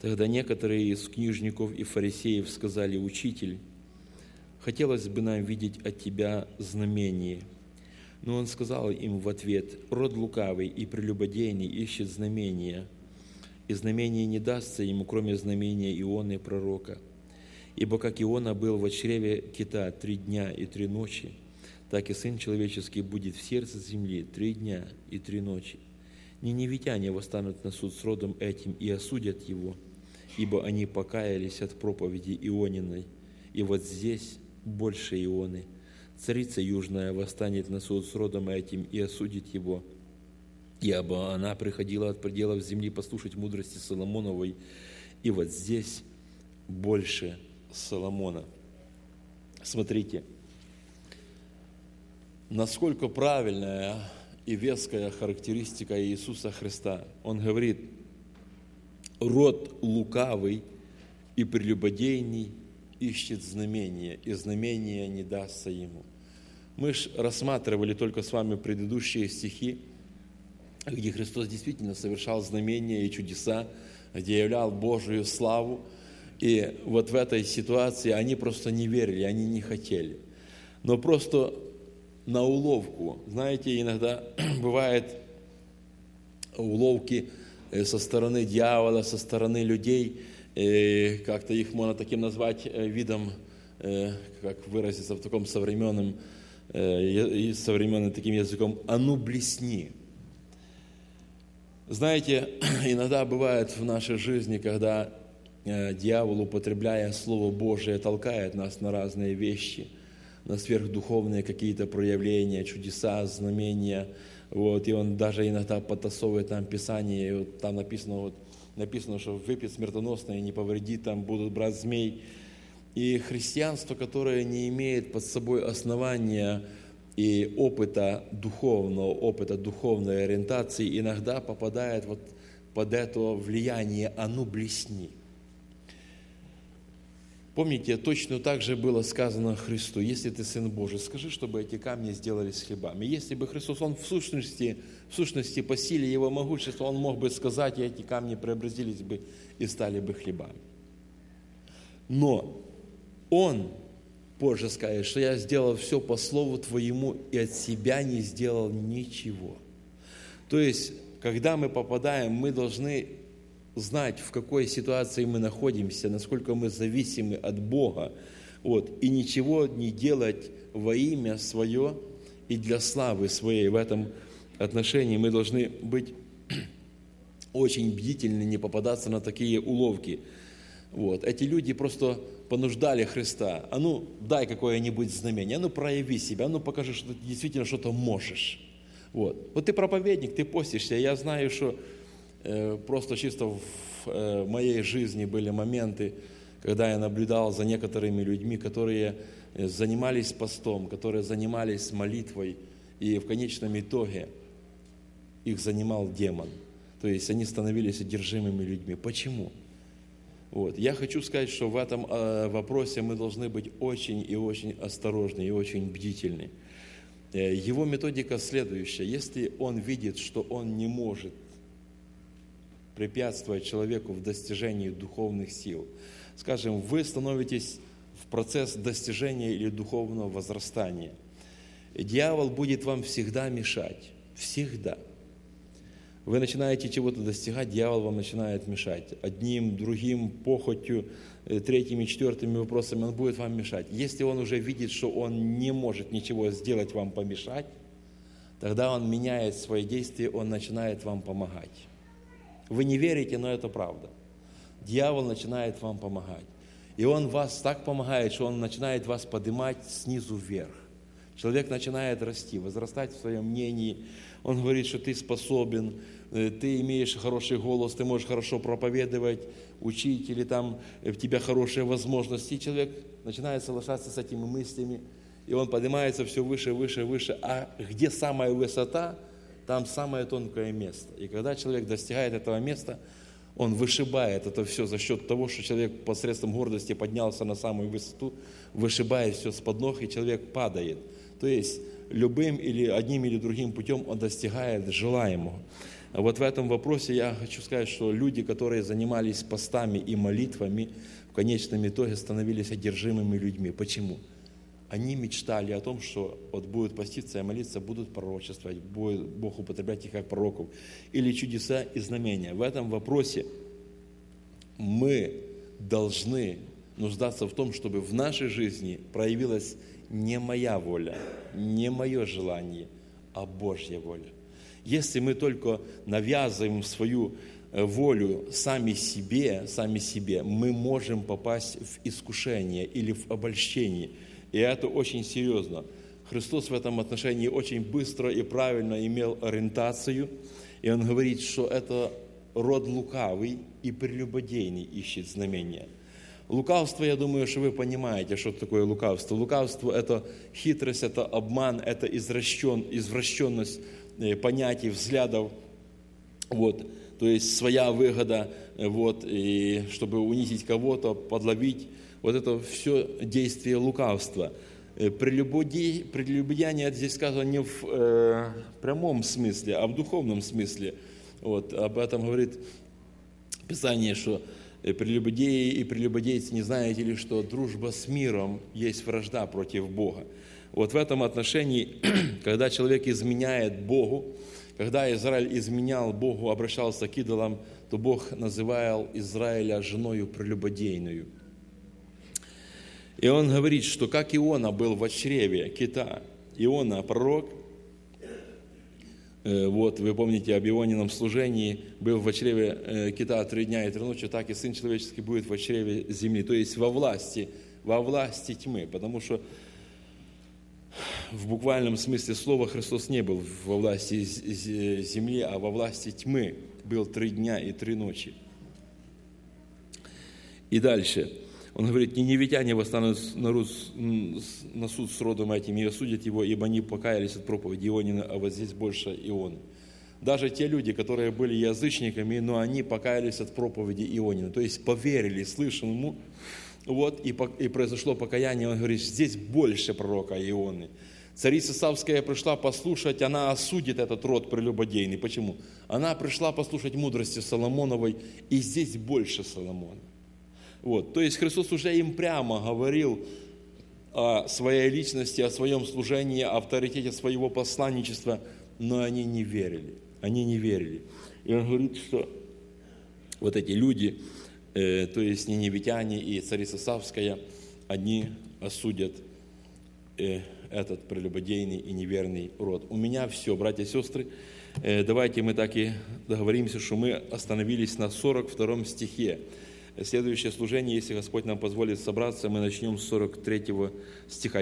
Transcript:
Тогда некоторые из книжников и фарисеев сказали: «Учитель, хотелось бы нам видеть от тебя знамение». Но он сказал им в ответ: «Род лукавый и прелюбодейный ищет знамения, и знамение не дастся ему, кроме знамения Ионы пророка. Ибо как Иона был во чреве кита 3 дня и 3 ночи, так и Сын Человеческий будет в сердце земли 3 дня и 3 ночи. Ниневитяне восстанут на суд с родом этим и осудят его, ибо они покаялись от проповеди Иониной. И вот здесь больше Ионы. Царица Южная восстанет на суд с родом этим и осудит его, ибо она приходила от пределов земли послушать мудрости Соломоновой. И вот здесь больше Соломона». Смотрите, насколько правильная и веская характеристика Иисуса Христа. Он говорит: «Род лукавый и прелюбодейный ищет знамения, и знамения не дастся ему». Мы же рассматривали только с вами предыдущие стихи, где Христос действительно совершал знамения и чудеса, где являл Божию славу. И вот в этой ситуации они просто не верили, они не хотели. Но просто на уловку, знаете, иногда бывают уловки со стороны дьявола, со стороны людей, как-то их можно таким назвать видом, как выразиться в таком современным таким языком: «а ну блесни». Знаете, иногда бывает в нашей жизни, когда дьявол, употребляя Слово Божие, толкает нас на разные вещи, на сверхдуховные какие-то проявления, чудеса, знамения. Вот, и он даже иногда подтасовывает нам Писание, и вот там написано, что выпьет смертоносное, не повредит, там будут брать змей. И христианство, которое не имеет под собой основания и опыта духовной ориентации, иногда попадает вот под это влияние «а ну блесни». Помните, точно так же было сказано Христу: «Если ты Сын Божий, скажи, чтобы эти камни сделались хлебами». Если бы Христос, Он в сущности по силе Его могущества, Он мог бы сказать, и эти камни преобразились бы и стали бы хлебами. Но Он позже скажет, что я сделал все по слову Твоему и от себя не сделал ничего. То есть, когда мы попадаем, мы должны знать, в какой ситуации мы находимся, насколько мы зависимы от Бога, и ничего не делать во имя свое и для славы своей. В этом отношении мы должны быть очень бдительны, не попадаться на такие уловки. Эти люди просто понуждали Христа: «А ну, дай какое-нибудь знамение, а ну, прояви себя, а ну, покажи, что ты действительно что-то можешь». Вот ты проповедник, ты постишься. Я знаю, что просто чисто в моей жизни были моменты, когда я наблюдал за некоторыми людьми, которые занимались постом, которые занимались молитвой, и в конечном итоге их занимал демон. То есть они становились одержимыми людьми. Почему? Я хочу сказать, что в этом вопросе мы должны быть очень и очень осторожны и очень бдительны. Его методика следующая. Если он видит, что он не может препятствовать человеку в достижении духовных сил, скажем, вы становитесь в процесс достижения или духовного возрастания, дьявол будет вам всегда мешать. Всегда. Вы начинаете чего-то достигать, дьявол вам начинает мешать. Одним, другим, похотью, третьими, четвертыми вопросами он будет вам мешать. Если он уже видит, что он не может ничего сделать вам помешать, тогда он меняет свои действия, он начинает вам помогать. Вы не верите, но это правда. Дьявол начинает вам помогать. И он вас так помогает, что он начинает вас поднимать снизу вверх. Человек начинает расти, возрастать в своем мнении. Он говорит, что ты способен, ты имеешь хороший голос, ты можешь хорошо проповедовать, учить, или там в тебя хорошие возможности. И человек начинает соглашаться с этими мыслями, и он поднимается все выше, выше, выше. А где самая высота, там самое тонкое место. И когда человек достигает этого места, он вышибает это все за счет того, что человек посредством гордости поднялся на самую высоту, вышибает все с-под ног, и человек падает. То есть любым или одним или другим путем он достигает желаемого. Вот в этом вопросе я хочу сказать, что люди, которые занимались постами и молитвами, в конечном итоге становились одержимыми людьми. Почему? Они мечтали о том, что вот будут поститься и молиться, будут пророчествовать, будет Бог употреблять их как пророков, или чудеса и знамения. В этом вопросе мы должны нуждаться в том, чтобы в нашей жизни проявилась не моя воля, не мое желание, а Божья воля. Если мы только навязываем свою волю сами себе, мы можем попасть в искушение или в обольщение. И это очень серьезно. Христос в этом отношении очень быстро и правильно имел ориентацию. И Он говорит, что это род лукавый и прелюбодейный ищет знамения. Лукавство, я думаю, что вы понимаете, что такое лукавство. Лукавство – это хитрость, это обман, это извращенность понятий, взглядов. Вот. То есть своя выгода, вот, и чтобы унизить кого-то, подловить. Вот это все действие лукавства. Прелюбодеяние здесь сказано не в прямом смысле, а в духовном смысле. Вот, об этом говорит Писание, что прелюбодеи и прелюбодейцы, не знаете ли, что дружба с миром есть вражда против Бога. Вот в этом отношении, когда человек изменяет Богу, когда Израиль изменял Богу, обращался к идолам, то Бог называл Израиля женою прелюбодейную. И он говорит, что как Иона был в чреве кита, Иона пророк, вот вы помните об Ионином служении, был в чреве кита 3 дня и 3 ночи, так и Сын Человеческий будет в чреве земли, то есть во власти тьмы, потому что в буквальном смысле слова Христос не был во власти земли, а во власти тьмы был 3 дня и 3 ночи. И дальше. Он говорит, ниневитяне восстанут на суд с родом этим и осудят его, ибо они покаялись от проповеди Ионина, а вот здесь больше Ионы. Даже те люди, которые были язычниками, но они покаялись от проповеди Ионина, то есть поверили слышанному, вот, и произошло покаяние. Он говорит, здесь больше пророка Ионы. Царица Савская пришла послушать, она осудит этот род прелюбодейный. Почему? Она пришла послушать мудрости Соломоновой, и здесь больше Соломона. Вот, то есть Христос уже им прямо говорил о своей личности, о своем служении, о авторитете своего посланничества, но они не верили. Они не верили. И он говорит, что вот эти люди, то есть ниневитяне и царица Савская, они осудят этот прелюбодейный и неверный род. У меня все, братья и сестры. Давайте мы так и договоримся, что мы остановились на 42 стихе. Следующее служение, если Господь нам позволит собраться, мы начнем с 43 стиха.